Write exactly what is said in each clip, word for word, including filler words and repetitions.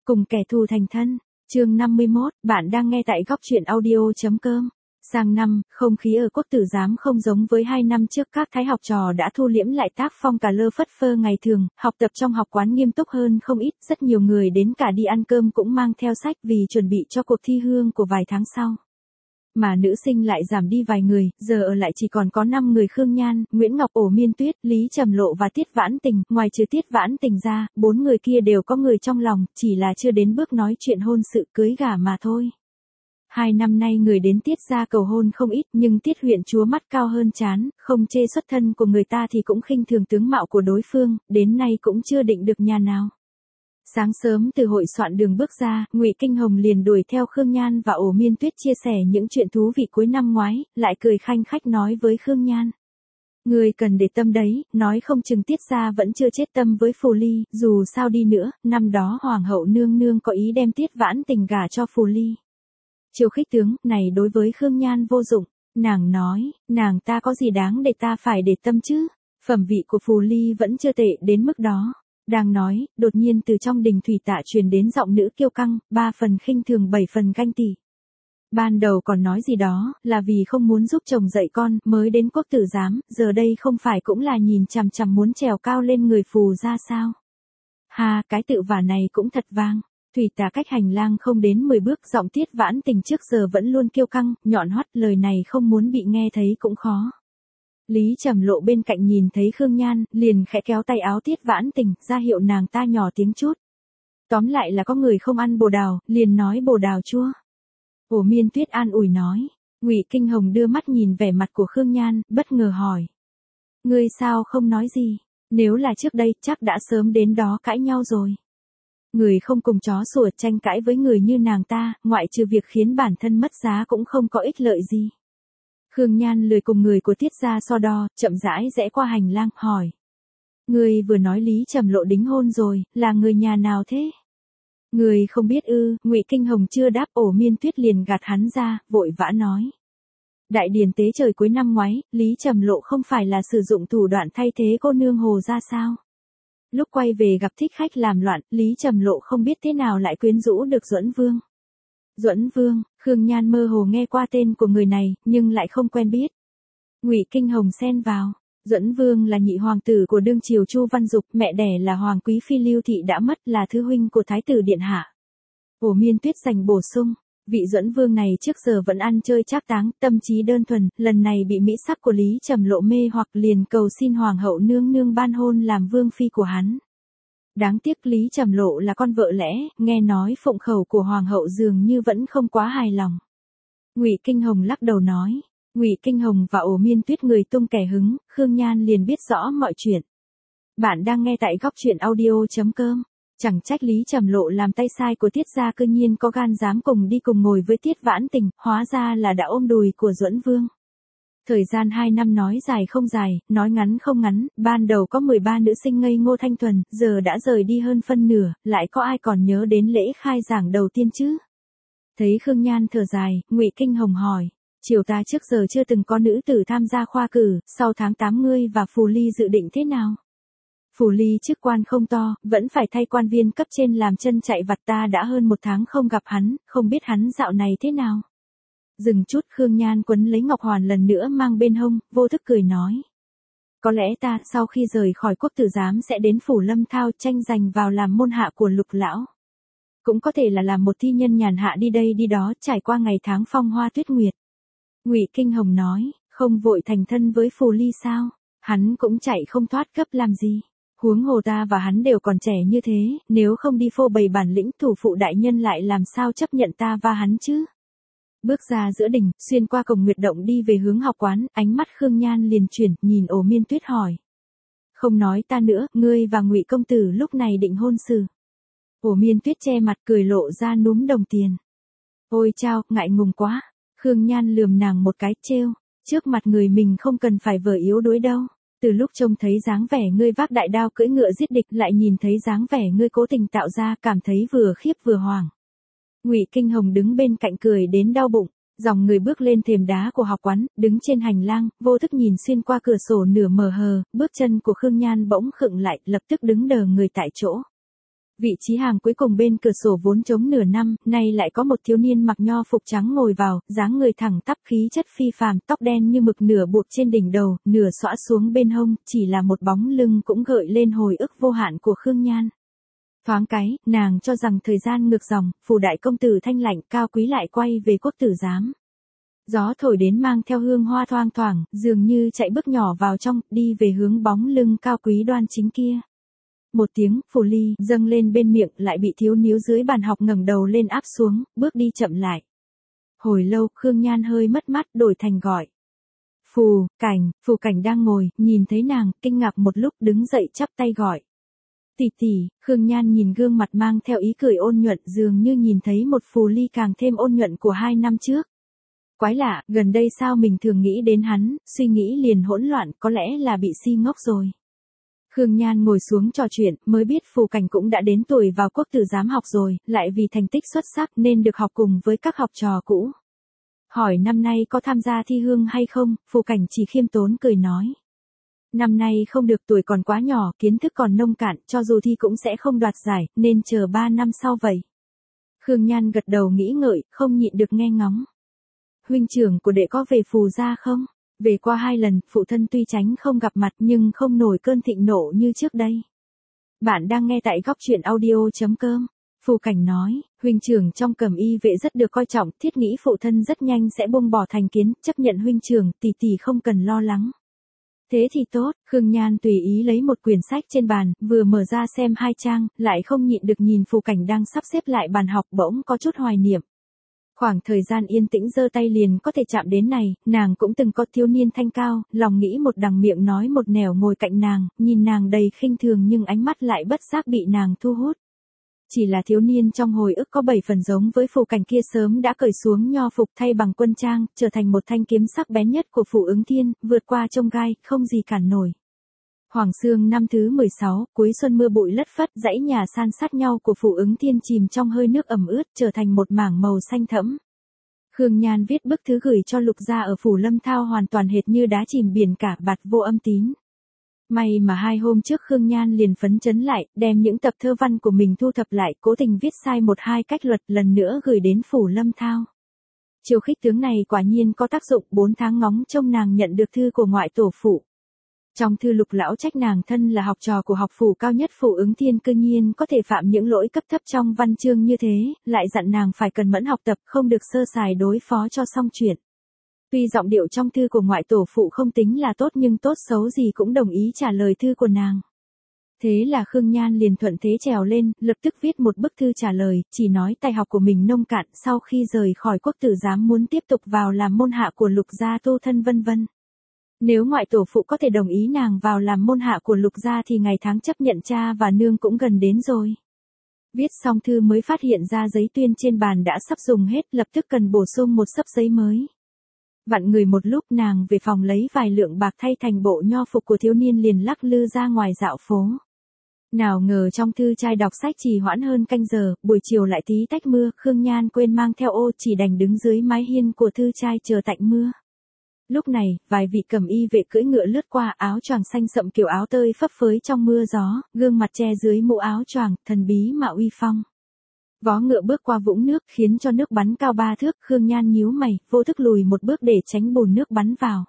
Cùng kẻ thù thành thân. Chương năm mươi mốt, bạn đang nghe tại góc truyện audio.com. Sang năm, không khí ở quốc tử giám không giống với hai năm trước, các thái học trò đã thu liễm lại tác phong cả lơ phất phơ ngày thường, học tập trong học quán nghiêm túc hơn không ít, rất nhiều người đến cả đi ăn cơm cũng mang theo sách vì chuẩn bị cho cuộc thi hương của vài tháng sau. Mà nữ sinh lại giảm đi vài người, giờ ở lại chỉ còn có năm người: Khương Nhan, Nguyễn Ngọc, Ổ Miên Tuyết, Lý Trầm Lộ và Tiết Vãn Tình. Ngoài trừ Tiết Vãn Tình ra, bốn người kia đều có người trong lòng, chỉ là chưa đến bước nói chuyện hôn sự cưới gả mà thôi. Hai năm nay người đến Tiết gia cầu hôn không ít, nhưng Tiết huyện chúa mắt cao hơn trán, không chê xuất thân của người ta thì cũng khinh thường tướng mạo của đối phương, đến nay cũng chưa định được nhà nào. Sáng sớm từ hội soạn đường bước ra, Ngụy Kinh Hồng liền đuổi theo Khương Nhan và Ổ Miên Tuyết chia sẻ những chuyện thú vị cuối năm ngoái, lại cười khanh khách nói với Khương Nhan: "Người cần để tâm đấy, nói không chừng Tiết gia vẫn chưa chết tâm với Phù Ly, dù sao đi nữa, năm đó Hoàng hậu nương nương có ý đem Tiết Vãn Tình gả cho Phù Ly." Chiêu khích tướng này đối với Khương Nhan vô dụng, nàng nói, nàng ta có gì đáng để ta phải để tâm chứ, phẩm vị của Phù Ly vẫn chưa tệ đến mức đó. Đang nói, đột nhiên từ trong đình thủy tạ truyền đến giọng nữ kiêu căng, ba phần khinh thường bảy phần ganh tị. Ban đầu còn nói gì đó, là vì không muốn giúp chồng dạy con, mới đến quốc tử giám, giờ đây không phải cũng là nhìn chằm chằm muốn trèo cao lên người Phù ra sao? Ha, cái tự vả này cũng thật vang. Thủy tạ cách hành lang không đến mười bước, giọng Tiết Vãn Tình trước giờ vẫn luôn kiêu căng, nhọn hoắt, lời này không muốn bị nghe thấy cũng khó. Lý Trầm Lộ bên cạnh nhìn thấy Khương Nhan, liền khẽ kéo tay áo Tiết Vãn Tình, ra hiệu nàng ta nhỏ tiếng chút. Tóm lại là có người không ăn bồ đào, liền nói bồ đào chua. Ổ Miên Tuyết an ủi nói. Ngụy Kinh Hồng đưa mắt nhìn vẻ mặt của Khương Nhan, bất ngờ hỏi: "Ngươi sao không nói gì? Nếu là trước đây, chắc đã sớm đến đó cãi nhau rồi. Người không cùng chó sủa tranh cãi với người như nàng ta, ngoại trừ việc khiến bản thân mất giá cũng không có ích lợi gì." Khương Nhan lười cùng người của Tiết gia so đo, chậm rãi rẽ qua hành lang, hỏi: "Người vừa nói Lý Trầm Lộ đính hôn rồi, là người nhà nào thế?" "Người không biết ư?" Ngụy Kinh Hồng chưa đáp, Ổ Miên Tuyết liền gạt hắn ra, vội vã nói: "Đại điển tế trời cuối năm ngoái, Lý Trầm Lộ không phải là sử dụng thủ đoạn thay thế cô nương Hồ ra sao? Lúc quay về gặp thích khách làm loạn, Lý Trầm Lộ không biết thế nào lại quyến rũ được Duẫn Vương." Duẫn Vương? Khương Nhan mơ hồ nghe qua tên của người này, nhưng lại không quen biết. Ngụy Kinh Hồng xen vào: "Duẫn Vương là nhị hoàng tử của đương triều Chu Văn Dục, mẹ đẻ là Hoàng quý phi Lưu Thị đã mất, là thứ huynh của Thái tử điện hạ." Ổ Miên Tuyết dành bổ sung: "Vị Duẫn Vương này trước giờ vẫn ăn chơi trác táng, tâm trí đơn thuần, lần này bị mỹ sắc của Lý Trầm Lộ mê hoặc, liền cầu xin Hoàng hậu nương nương ban hôn làm vương phi của hắn. Đáng tiếc Lý Trầm Lộ là con vợ lẽ, nghe nói phụng khẩu của Hoàng hậu dường như vẫn không quá hài lòng." Ngụy Kinh Hồng lắc đầu nói. Ngụy Kinh Hồng và Ổ Miên Tuyết người tung kẻ hứng, Khương Nhan liền biết rõ mọi chuyện. Bạn đang nghe tại góc truyện audio.com. Chẳng trách Lý Trầm Lộ làm tay sai của Tiết gia cư nhiên có gan dám cùng đi cùng ngồi với Tiết Vãn Tình, hóa ra là đã ôm đùi của Duẫn Vương. Thời gian hai năm nói dài không dài, nói ngắn không ngắn, ban đầu có mười ba nữ sinh ngây ngô thanh thuần, giờ đã rời đi hơn phân nửa, lại có ai còn nhớ đến lễ khai giảng đầu tiên chứ? Thấy Khương Nhan thở dài, Ngụy Kinh Hồng hỏi: "Triều ta trước giờ chưa từng có nữ tử tham gia khoa cử, sau tháng tám ngươi và Phù Ly dự định thế nào?" "Phù Ly chức quan không to, vẫn phải thay quan viên cấp trên làm chân chạy vặt, ta đã hơn một tháng không gặp hắn, không biết hắn dạo này thế nào." Dừng chút, Khương Nhan quấn lấy Ngọc Hoàn lần nữa mang bên hông, vô thức cười nói: "Có lẽ ta sau khi rời khỏi quốc tử giám sẽ đến phủ Lâm Thao tranh giành vào làm môn hạ của Lục lão. Cũng có thể là làm một thi nhân nhàn hạ đi đây đi đó, trải qua ngày tháng phong hoa tuyết nguyệt." Ngụy Kinh Hồng nói: "Không vội thành thân với Phù Ly sao? Hắn cũng chạy không thoát cấp làm gì. Huống hồ ta và hắn đều còn trẻ như thế, nếu không đi phô bày bản lĩnh, thủ phụ đại nhân lại làm sao chấp nhận ta và hắn chứ?" Bước ra giữa đình, xuyên qua cổng Nguyệt Động đi về hướng học quán, ánh mắt Khương Nhan liền chuyển, nhìn Ổ Miên Tuyết hỏi: "Không nói ta nữa, ngươi và Ngụy công tử lúc này định hôn sự?" Ổ Miên Tuyết che mặt cười lộ ra núm đồng tiền. "Ôi chao, ngại ngùng quá." Khương Nhan lườm nàng một cái, trêu: "Trước mặt người mình không cần phải vờ yếu đuối đâu. Từ lúc trông thấy dáng vẻ ngươi vác đại đao cưỡi ngựa giết địch, lại nhìn thấy dáng vẻ ngươi cố tình tạo ra, cảm thấy vừa khiếp vừa hoảng." Ngụy Kinh Hồng đứng bên cạnh cười đến đau bụng, dòng người bước lên thềm đá của học quán, đứng trên hành lang, vô thức nhìn xuyên qua cửa sổ nửa mờ hờ, bước chân của Khương Nhan bỗng khựng lại, lập tức đứng đờ người tại chỗ. Vị trí hàng cuối cùng bên cửa sổ vốn trống nửa năm, nay lại có một thiếu niên mặc nho phục trắng ngồi vào, dáng người thẳng tắp khí chất phi phàm, tóc đen như mực nửa buộc trên đỉnh đầu, nửa xõa xuống bên hông, chỉ là một bóng lưng cũng gợi lên hồi ức vô hạn của Khương Nhan. Thoáng cái, nàng cho rằng thời gian ngược dòng, phủ đại công tử thanh lạnh cao quý lại quay về quốc tử giám. Gió thổi đến mang theo hương hoa thoang thoảng, dường như chạy bước nhỏ vào trong, đi về hướng bóng lưng cao quý đoan chính kia. Một tiếng, phù ly, dâng lên bên miệng, lại bị thiếu níu dưới bàn học ngẩng đầu lên áp xuống, bước đi chậm lại. Hồi lâu, Khương Nhan hơi mất mát, đổi thành gọi. Phù, Cảnh, Phù Cảnh đang ngồi, nhìn thấy nàng, kinh ngạc một lúc đứng dậy chắp tay gọi. Tỷ tỷ, Khương Nhan nhìn gương mặt mang theo ý cười ôn nhuận dường như nhìn thấy một phù ly càng thêm ôn nhuận của hai năm trước. Quái lạ, gần đây sao mình thường nghĩ đến hắn, suy nghĩ liền hỗn loạn, có lẽ là bị si ngốc rồi. Khương Nhan ngồi xuống trò chuyện, mới biết Phù Cảnh cũng đã đến tuổi vào quốc tử giám học rồi, lại vì thành tích xuất sắc nên được học cùng với các học trò cũ. Hỏi năm nay có tham gia thi hương hay không, Phù Cảnh chỉ khiêm tốn cười nói. Năm nay không được, tuổi còn quá nhỏ, kiến thức còn nông cạn, cho dù thi cũng sẽ không đoạt giải, nên chờ ba năm sau vậy. Khương Nhan gật đầu nghĩ ngợi, không nhịn được nghe ngóng. Huynh trưởng của đệ có về Phù gia không? Về qua hai lần, phụ thân tuy tránh không gặp mặt nhưng không nổi cơn thịnh nộ như trước đây. Bạn đang nghe tại góc truyện audio chấm com. Phù Cảnh nói, huynh trưởng trong Cẩm Y vệ rất được coi trọng, thiết nghĩ phụ thân rất nhanh sẽ buông bỏ thành kiến, chấp nhận huynh trưởng, tỷ tỷ không cần lo lắng. Thế thì tốt, Khương Nhan tùy ý lấy một quyển sách trên bàn, vừa mở ra xem hai trang, lại không nhịn được nhìn Phù Cảnh đang sắp xếp lại bàn học bỗng có chút hoài niệm. Khoảng thời gian yên tĩnh giơ tay liền có thể chạm đến này, nàng cũng từng có thiếu niên thanh cao, lòng nghĩ một đằng miệng nói một nẻo ngồi cạnh nàng, nhìn nàng đầy khinh thường nhưng ánh mắt lại bất giác bị nàng thu hút. Chỉ là thiếu niên trong hồi ức có bảy phần giống với Phù Cảnh kia sớm đã cởi xuống nho phục thay bằng quân trang, trở thành một thanh kiếm sắc bén nhất của Phủ Ứng Thiên, vượt qua chông gai, không gì cản nổi. Hoàng Sương năm thứ mười sáu, cuối xuân mưa bụi lất phất, dãy nhà san sát nhau của Phủ Ứng Thiên chìm trong hơi nước ẩm ướt, trở thành một mảng màu xanh thẫm. Khương Nhan viết bức thư gửi cho Lục gia ở Phủ Lâm Thao hoàn toàn hệt như đá chìm biển cả, bạt vô âm tín. May mà hai hôm trước Khương Nhan liền phấn chấn lại, đem những tập thơ văn của mình thu thập lại, cố tình viết sai một hai cách luật, lần nữa gửi đến Phủ Lâm Thao. Chiêu khích tướng này quả nhiên có tác dụng, bốn tháng ngóng trông nàng nhận được thư của ngoại tổ phụ. Trong thư Lục lão trách nàng thân là học trò của học phủ cao nhất Phủ Ứng Thiên cư nhiên có thể phạm những lỗi cấp thấp trong văn chương như thế, lại dặn nàng phải cần mẫn học tập, không được sơ sài đối phó cho xong chuyện. Tuy giọng điệu trong thư của ngoại tổ phụ không tính là tốt nhưng tốt xấu gì cũng đồng ý trả lời thư của nàng. Thế là Khương Nhan liền thuận thế trèo lên, lập tức viết một bức thư trả lời, chỉ nói tài học của mình nông cạn, sau khi rời khỏi quốc tử giám muốn tiếp tục vào làm môn hạ của Lục gia tu thân vân vân. Nếu ngoại tổ phụ có thể đồng ý nàng vào làm môn hạ của Lục gia thì ngày tháng chấp nhận cha và nương cũng gần đến rồi. Viết xong thư mới phát hiện ra giấy tuyên trên bàn đã sắp dùng hết, lập tức cần bổ sung một xấp giấy mới. Vặn người một lúc nàng về phòng lấy vài lượng bạc thay thành bộ nho phục của thiếu niên liền lắc lư ra ngoài dạo phố. Nào ngờ trong thư trai đọc sách trì hoãn hơn canh giờ, buổi chiều lại tí tách mưa, Khương Nhan quên mang theo ô chỉ đành đứng dưới mái hiên của thư trai chờ tạnh mưa. Lúc này, vài vị Cẩm Y vệ cưỡi ngựa lướt qua, áo choàng xanh sậm kiểu áo tơi phấp phới trong mưa gió, gương mặt che dưới mũ áo choàng, thần bí mà uy phong. Vó ngựa bước qua vũng nước khiến cho nước bắn cao ba thước, Khương Nhan nhíu mày, vô thức lùi một bước để tránh bùn nước bắn vào.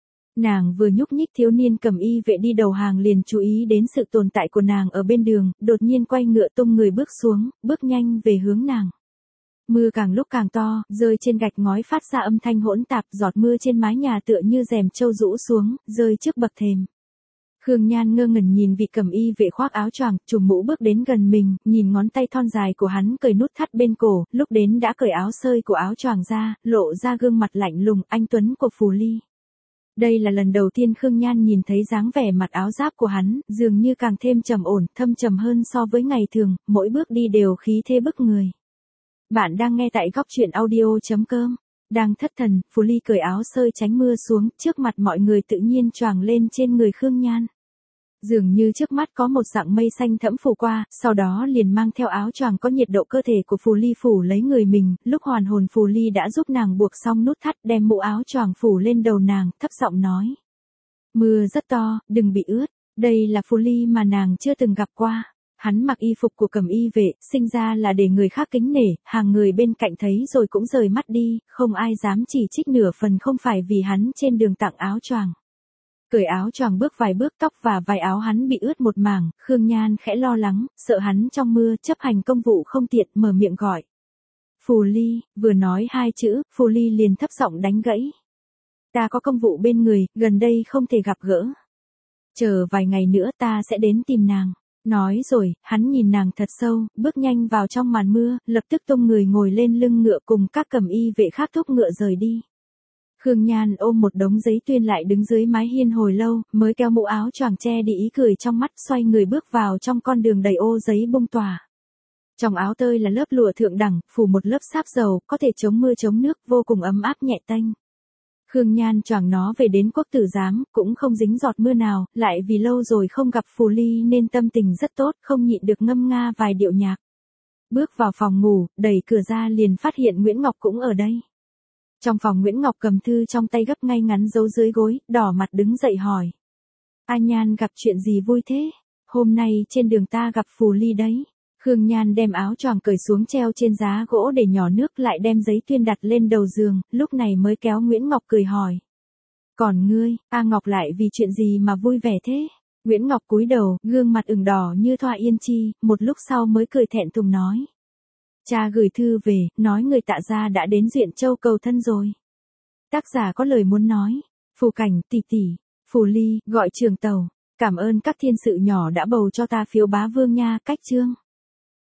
Nàng vừa nhúc nhích thiếu niên Cẩm Y vệ đi đầu hàng liền chú ý đến sự tồn tại của nàng ở bên đường, đột nhiên quay ngựa tung người bước xuống, bước nhanh về hướng nàng. Mưa càng lúc càng to, rơi trên gạch ngói phát ra âm thanh hỗn tạp, giọt mưa trên mái nhà tựa như rèm trâu rũ xuống, rơi trước bậc thềm. Khương Nhan ngơ ngẩn nhìn vị Cẩm Y vệ khoác áo choàng, trùm mũ bước đến gần mình, nhìn ngón tay thon dài của hắn cởi nút thắt bên cổ, lúc đến đã cởi áo sơi của áo choàng ra, lộ ra gương mặt lạnh lùng anh tuấn của Phù Ly. Đây là lần đầu tiên Khương Nhan nhìn thấy dáng vẻ mặt áo giáp của hắn, dường như càng thêm trầm ổn, thâm trầm hơn so với ngày thường, mỗi bước đi đều khí thế bức người. Bạn đang nghe tại góc truyện audio chấm com. Đang thất thần, Phù Ly cởi áo sơi tránh mưa xuống, trước mặt mọi người tự nhiên choàng lên trên người Khương Nhan. Dường như trước mắt có một dạng mây xanh thẫm phủ qua, sau đó liền mang theo áo choàng có nhiệt độ cơ thể của Phù Ly phủ lấy người mình, lúc hoàn hồn Phù Ly đã giúp nàng buộc xong nút thắt, đem mũ áo choàng phủ lên đầu nàng, thấp giọng nói. Mưa rất to, đừng bị ướt, đây là Phù Ly mà nàng chưa từng gặp qua. Hắn mặc y phục của Cẩm Y vệ, sinh ra là để người khác kính nể, hàng người bên cạnh thấy rồi cũng rời mắt đi, không ai dám chỉ trích nửa phần không phải vì hắn trên đường tặng áo choàng. Cởi áo choàng bước vài bước, tóc và vai áo hắn bị ướt một mảng, Khương Nhan khẽ lo lắng, sợ hắn trong mưa chấp hành công vụ không tiện, mở miệng gọi. Phù Ly, vừa nói hai chữ, Phù Ly liền thấp giọng đánh gãy. Ta có công vụ bên người, gần đây không thể gặp gỡ. Chờ vài ngày nữa ta sẽ đến tìm nàng. Nói rồi, hắn nhìn nàng thật sâu, bước nhanh vào trong màn mưa, lập tức tung người ngồi lên lưng ngựa cùng các Cẩm Y vệ khác thúc ngựa rời đi. Khương Nhan ôm một đống giấy tuyên lại đứng dưới mái hiên hồi lâu, mới kéo mũ áo choàng che đi ý cười trong mắt, xoay người bước vào trong con đường đầy ô giấy bông tỏa. Trong áo tơi là lớp lụa thượng đẳng, phủ một lớp sáp dầu, có thể chống mưa chống nước, vô cùng ấm áp nhẹ tênh. Khương Nhan choàng nó về đến quốc tử giám, cũng không dính giọt mưa nào, lại vì lâu rồi không gặp Phù Ly nên tâm tình rất tốt, không nhịn được ngâm nga vài điệu nhạc. Bước vào phòng ngủ, đẩy cửa ra liền phát hiện Nguyễn Ngọc cũng ở đây. Trong phòng Nguyễn Ngọc cầm thư trong tay gấp ngay ngắn giấu dưới gối, đỏ mặt đứng dậy hỏi. A Nhan gặp chuyện gì vui thế? Hôm nay trên đường ta gặp Phù Ly đấy. Khương Nhan đem áo choàng cởi xuống treo trên giá gỗ để nhỏ nước, lại đem giấy tuyên đặt lên đầu giường, lúc này mới kéo Nguyễn Ngọc cười hỏi. Còn ngươi, A Ngọc lại vì chuyện gì mà vui vẻ thế? Nguyễn Ngọc cúi đầu, gương mặt ửng đỏ như thoa yên chi, một lúc sau mới cười thẹn thùng nói. Cha gửi thư về, nói người Tạ gia đã đến Duyện Châu cầu thân rồi. Tác giả có lời muốn nói. Phù Cảnh, tỷ tỷ, Phù Ly, gọi Trường Tàu. Cảm ơn các thiên sự nhỏ đã bầu cho ta phiếu bá vương nha, cách chương.